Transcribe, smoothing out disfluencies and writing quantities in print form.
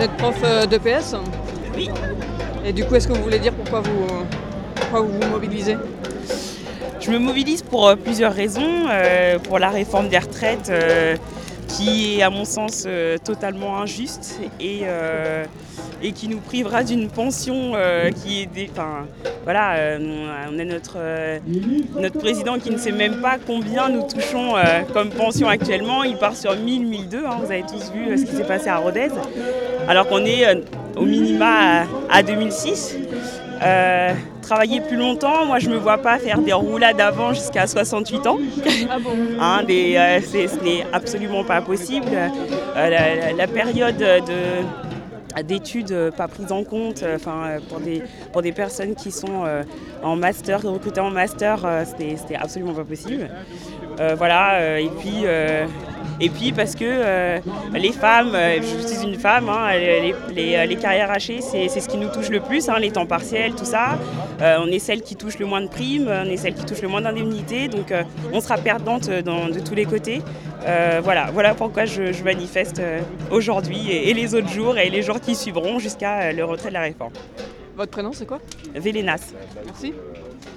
êtes prof d'EPS. Oui. Et du coup, est-ce que vous voulez dire pourquoi vous vous mobilisez? Je me mobilise pour plusieurs raisons. Pour la réforme des retraites qui est à mon sens totalement injuste et qui nous privera d'une pension qui est voilà, on a notre président qui ne sait même pas combien nous touchons comme pension actuellement. Il part sur 1000-1002, hein, vous avez tous vu ce qui s'est passé à Rodez, alors qu'on est au minima à 2006. Travailler plus longtemps, moi je me vois pas faire des roulades avant jusqu'à 68 ans. Ah bon? Ce n'est absolument pas possible. La période d'études pas prises en compte, pour des personnes qui sont en master, recrutées en master, c'était absolument pas possible. Voilà, et puis parce que les femmes, je suis une femme, hein, les carrières hachées, c'est ce qui nous touche le plus, hein, les temps partiels, tout ça. On est celle qui touche le moins de primes, on est celle qui touche le moins d'indemnités, donc on sera perdante de tous les côtés. Voilà pourquoi je manifeste aujourd'hui et les autres jours et les jours qui suivront jusqu'à le retrait de la réforme. Votre prénom, c'est quoi? Vélénas. Merci.